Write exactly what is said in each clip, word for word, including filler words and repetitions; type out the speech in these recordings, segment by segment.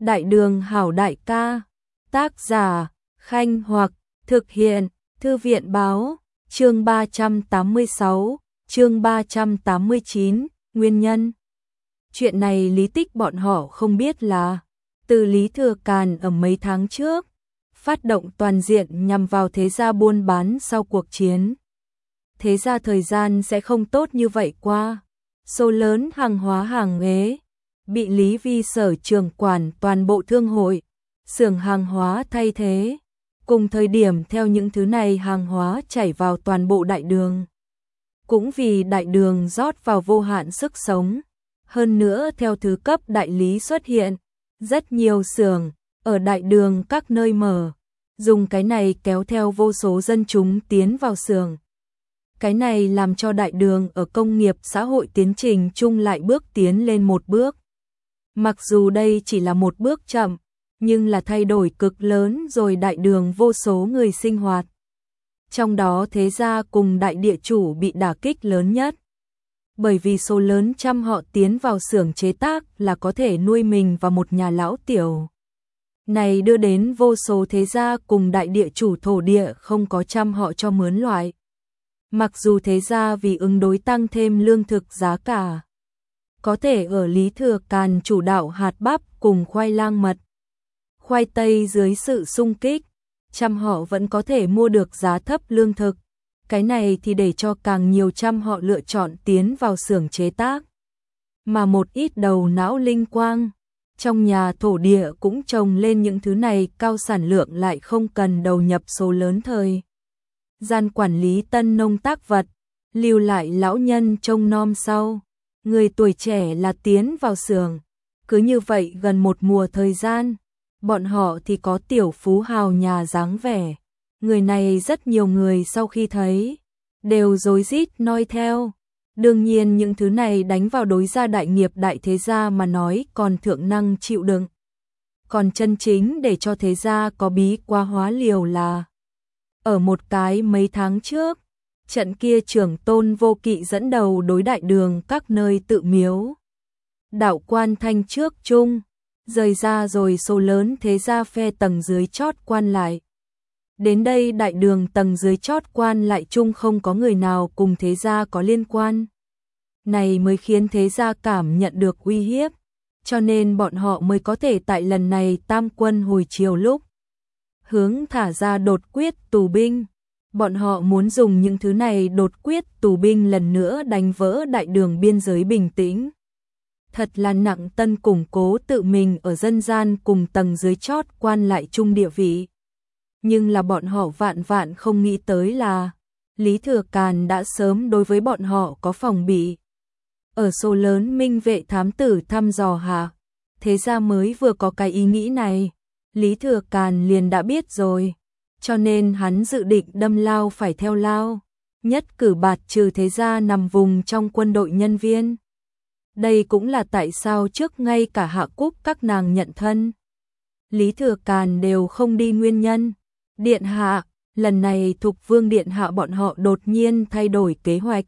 Đại đường hảo đại ca, tác giả, Khanh Hoặc, thực hiện, Thư viện báo, chương ba trăm tám mươi sáu, chương ba trăm tám mươi chín, nguyên nhân. Chuyện này Lý Tích bọn họ không biết là, từ Lý Thừa Càn ở mấy tháng trước, phát động toàn diện nhằm vào thế gia buôn bán sau cuộc chiến. Thế ra thời gian sẽ không tốt như vậy qua, số lớn hàng hóa hàng ế, bị Lý Vi Sở trưởng quản toàn bộ thương hội, xưởng hàng hóa thay thế, cùng thời điểm theo những thứ này hàng hóa chảy vào toàn bộ đại đường. Cũng vì đại đường rót vào vô hạn sức sống, hơn nữa theo thứ cấp đại lý xuất hiện, rất nhiều xưởng ở đại đường các nơi mở, dùng cái này kéo theo vô số dân chúng tiến vào xưởng. Cái này làm cho đại đường ở công nghiệp xã hội tiến trình chung lại bước tiến lên một bước. Mặc dù đây chỉ là một bước chậm, nhưng là thay đổi cực lớn rồi đại đường vô số người sinh hoạt. Trong đó thế gia cùng đại địa chủ bị đả kích lớn nhất. Bởi vì số lớn trăm họ tiến vào xưởng chế tác là có thể nuôi mình và một nhà lão tiểu. Này đưa đến vô số thế gia cùng đại địa chủ thổ địa không có trăm họ cho mướn loại. Mặc dù thế gia vì ứng đối tăng thêm lương thực giá cả, có thể ở Lý Thừa Càn chủ đạo hạt bắp cùng khoai lang mật, khoai tây dưới sự xung kích, trăm họ vẫn có thể mua được giá thấp lương thực. Cái này thì để cho càng nhiều trăm họ lựa chọn tiến vào xưởng chế tác. Mà một ít đầu não linh quang, trong nhà thổ địa cũng trồng lên những thứ này cao sản lượng lại không cần đầu nhập số lớn thời gian quản lý tân nông tác vật, lưu lại lão nhân trông nom sau. Người tuổi trẻ là tiến vào xưởng, cứ như vậy gần một mùa thời gian, bọn họ thì có tiểu phú hào nhà dáng vẻ. Người này rất nhiều người sau khi thấy, đều rối rít noi theo. Đương nhiên những thứ này đánh vào đối gia đại nghiệp đại thế gia mà nói còn thượng năng chịu đựng. Còn chân chính để cho thế gia có bí quá hóa liều là, ở một cái mấy tháng trước, trận kia trưởng Tôn Vô Kỵ dẫn đầu đối đại đường các nơi tự miếu. Đạo quan thanh trước chung, rời ra rồi số lớn thế gia phe tầng dưới chót quan lại. Đến đây đại đường tầng dưới chót quan lại chung không có người nào cùng thế gia có liên quan. Này mới khiến thế gia cảm nhận được uy hiếp, cho nên bọn họ mới có thể tại lần này tam quân hồi chiều lúc hướng thả ra đột quyết tù binh. Bọn họ muốn dùng những thứ này đột quyết tù binh lần nữa đánh vỡ đại đường biên giới bình tĩnh. Thật là nặng tân củng cố tự mình ở dân gian cùng tầng dưới chót quan lại chung địa vị. Nhưng là bọn họ vạn vạn không nghĩ tới là Lý Thừa Càn đã sớm đối với bọn họ có phòng bị. Ở số lớn minh vệ thám tử thăm dò hạ, thế ra mới vừa có cái ý nghĩ này, Lý Thừa Càn liền đã biết rồi. Cho nên hắn dự định đâm lao phải theo lao, nhất cử bạt trừ thế gia nằm vùng trong quân đội nhân viên. Đây cũng là tại sao trước ngay cả Hạ Cúc các nàng nhận thân, Lý Thừa Càn đều không đi nguyên nhân. Điện hạ, lần này Thục Vương điện hạ bọn họ đột nhiên thay đổi kế hoạch.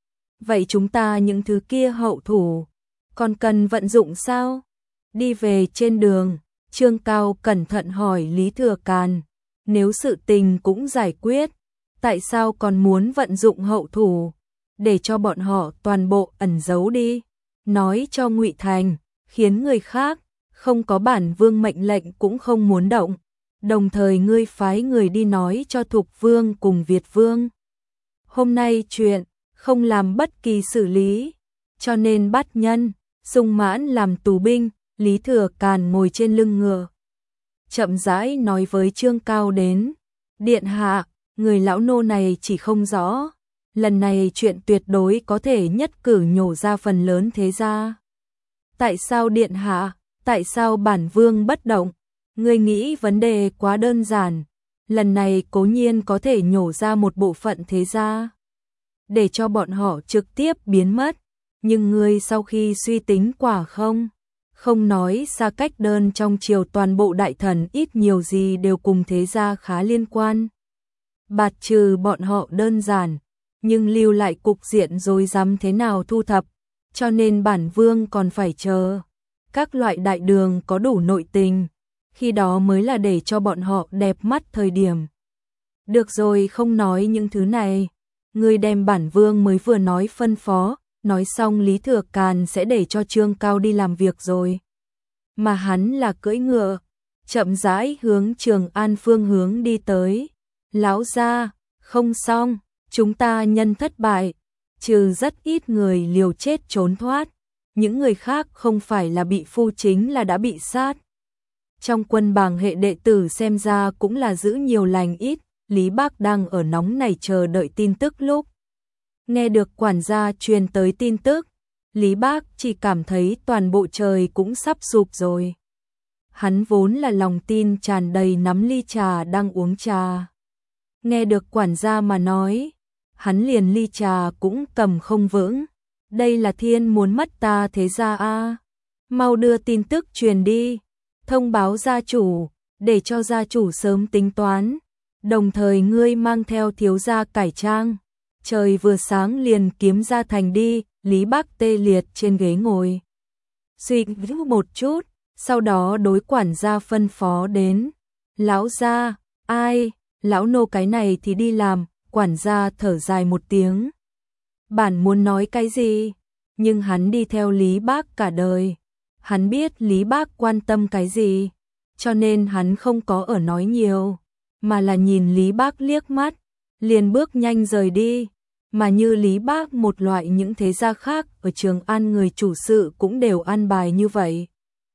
Vậy chúng ta những thứ kia hậu thủ, còn cần vận dụng sao? Đi về trên đường, Trương Cao cẩn thận hỏi Lý Thừa Càn. Nếu sự tình cũng giải quyết, tại sao còn muốn vận dụng hậu thủ, để cho bọn họ toàn bộ ẩn giấu đi, nói cho Ngụy Thành, khiến người khác không có bản vương mệnh lệnh cũng không muốn động, đồng thời ngươi phái người đi nói cho Thục Vương cùng Việt Vương. Hôm nay chuyện không làm bất kỳ xử lý, cho nên bắt nhân, Sung Mãn làm tù binh. Lý Thừa Càn ngồi trên lưng ngựa, chậm rãi nói với Trương Cao đến, điện hạ, người lão nô này chỉ không rõ, lần này chuyện tuyệt đối có thể nhất cử nhổ ra phần lớn thế gia. Tại sao điện hạ, tại sao bản vương bất động? Ngươi nghĩ vấn đề quá đơn giản, lần này cố nhiên có thể nhổ ra một bộ phận thế gia, để cho bọn họ trực tiếp biến mất, nhưng ngươi sau khi suy tính quả không? Không nói xa cách đơn trong triều toàn bộ đại thần ít nhiều gì đều cùng thế gia khá liên quan. Bạt trừ bọn họ đơn giản, nhưng lưu lại cục diện rồi dám thế nào thu thập, cho nên bản vương còn phải chờ. các loại đại đường có đủ nội tình, khi đó mới là để cho bọn họ đẹp mắt thời điểm. Được rồi, không nói những thứ này, ngươi đem bản vương mới vừa nói phân phó, nói xong Lý Thừa Càn sẽ để cho Trương Cao đi làm việc rồi. Mà hắn là cưỡi ngựa, chậm rãi hướng Trường An phương hướng đi tới. Lão gia, không xong, chúng ta nhân thất bại, trừ rất ít người liều chết trốn thoát, những người khác không phải là bị phu chính là đã bị sát. Trong quân bàng hệ đệ tử xem ra cũng là giữ nhiều lành ít, Lý Bác đang ở nóng này chờ đợi tin tức lúc. Nghe được quản gia truyền tới tin tức, Lý Bác chỉ cảm thấy toàn bộ trời cũng sắp sụp rồi. Hắn vốn là lòng tin tràn đầy nắm ly trà đang uống trà. Nghe được quản gia mà nói, hắn liền ly trà cũng cầm không vững. Đây là thiên muốn mất ta thế ra a, mau đưa tin tức truyền đi, thông báo gia chủ, để cho gia chủ sớm tính toán. Đồng thời ngươi mang theo thiếu gia cải trang, trời vừa sáng liền kiếm ra thành đi. Lý Bác tê liệt trên ghế ngồi, suy nghĩ một chút, sau đó đối quản gia phân phó đến. Lão gia, ai, lão nô cái này thì đi làm. Quản gia thở dài một tiếng. Bản muốn nói cái gì, nhưng hắn đi theo Lý Bác cả đời, hắn biết Lý Bác quan tâm cái gì, cho nên hắn không có ở nói nhiều, mà là nhìn Lý Bác liếc mắt, liền bước nhanh rời đi. Mà như Lý Bác một loại những thế gia khác ở Trường An người chủ sự cũng đều an bài như vậy.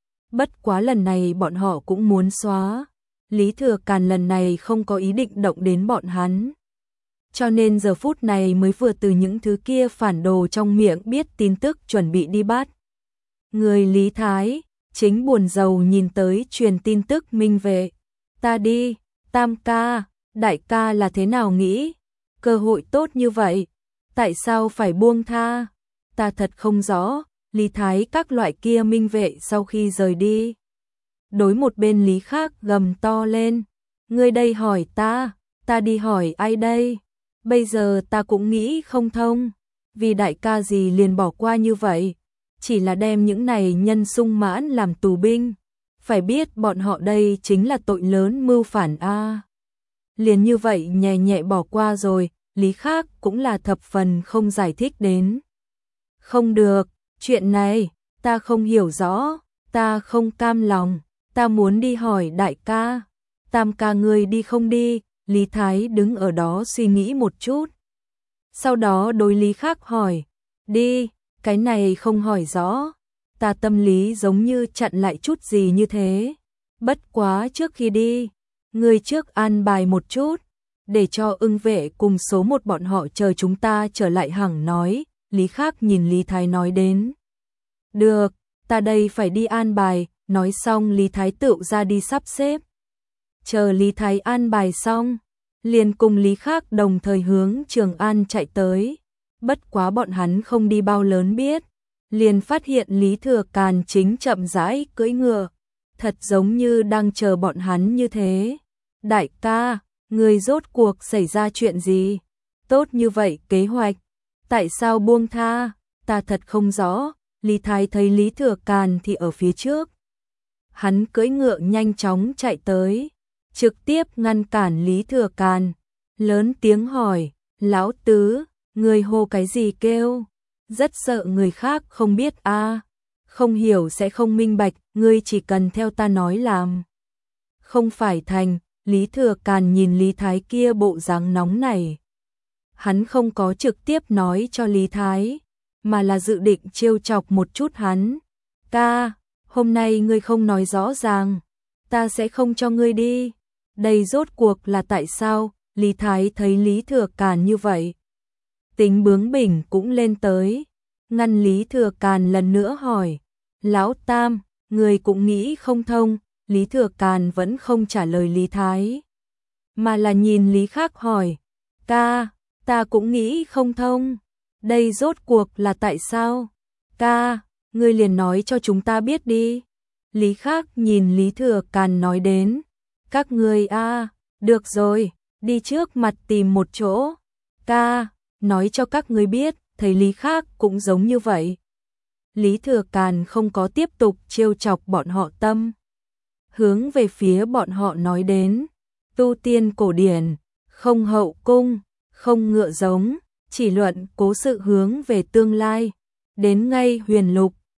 Bất quá lần này bọn họ cũng muốn xóa. Lý Thừa Càn lần này không có ý định động đến bọn hắn. Cho nên giờ phút này mới vừa từ những thứ kia phản đồ trong miệng biết tin tức chuẩn bị đi bắt. Người Lý Thái, chính buồn rầu nhìn tới truyền tin tức Minh Vệ. Ta đi, Tam ca, đại ca là thế nào nghĩ? Cơ hội tốt như vậy, tại sao phải buông tha? Ta thật không rõ. Lý Thái các loại kia Minh Vệ sau khi rời đi, đối một bên Lý khác gầm to lên. Ngươi đây hỏi ta, ta đi hỏi ai đây? Bây giờ ta cũng nghĩ không thông, vì đại ca gì liền bỏ qua như vậy, chỉ là đem những này nhân sung mãn làm tù binh. Phải biết bọn họ đây chính là tội lớn mưu phản a. Liền như vậy nhẹ nhẹ bỏ qua rồi. Lý khác cũng là thập phần không giải thích đến. Không được, chuyện này ta không hiểu rõ, ta không cam lòng, ta muốn đi hỏi đại ca. Tam ca ngươi đi không đi? Lý Thái đứng ở đó suy nghĩ một chút, sau đó đối Lý khác hỏi. Đi, cái này không hỏi rõ, ta tâm lý giống như chặn lại chút gì như thế. Bất quá trước khi đi, ngươi trước an bài một chút, để cho Ưng Vệ cùng số một bọn họ chờ chúng ta trở lại hẳn nói. Lý khác nhìn Lý Thái nói đến. Được, ta đây phải đi an bài. Nói xong Lý Thái tự ra đi sắp xếp. Chờ Lý Thái an bài xong, liền cùng Lý khác đồng thời hướng Trường An chạy tới. Bất quá bọn hắn không đi bao lớn biết, liền phát hiện Lý Thừa Càn chính chậm rãi cưỡi ngựa, thật giống như đang chờ bọn hắn như thế. Đại ca, người rốt cuộc xảy ra chuyện gì? Tốt như vậy kế hoạch, tại sao buông tha? Ta thật không rõ. Lý Thái thấy Lý Thừa Càn thì ở phía trước, hắn cưỡi ngựa nhanh chóng chạy tới, trực tiếp ngăn cản Lý Thừa Càn, lớn tiếng hỏi. Lão tứ, người hô cái gì kêu? Rất sợ người khác không biết a. À, không hiểu sẽ không minh bạch, ngươi chỉ cần theo ta nói làm. Không phải thành. Lý Thừa Càn nhìn Lý Thái kia bộ dáng nóng này, hắn không có trực tiếp nói cho Lý Thái, mà là dự định trêu chọc một chút hắn. Ca, hôm nay ngươi không nói rõ ràng, ta sẽ không cho ngươi đi. Đây rốt cuộc là tại sao? Lý Thái thấy Lý Thừa Càn như vậy, tính bướng bỉnh cũng lên tới, ngăn Lý Thừa Càn lần nữa hỏi. Lão Tam, người cũng nghĩ không thông. Lý Thừa Càn vẫn không trả lời Lý Thái, mà là nhìn Lý khác hỏi. Ca, ta cũng nghĩ không thông, đây rốt cuộc là tại sao? Ca, ngươi liền nói cho chúng ta biết đi. Lý khác nhìn Lý Thừa Càn nói đến. Các ngươi a, à, được rồi, đi trước mặt tìm một chỗ. Ca, nói cho các ngươi biết. Thấy Lý khác cũng giống như vậy, Lý Thừa Càn không có tiếp tục trêu chọc bọn họ tâm. Hướng về phía bọn họ nói đến, tu tiên cổ điển, không hậu cung, không ngựa giống, chỉ luận cố sự hướng về tương lai. Đến ngay huyền lục,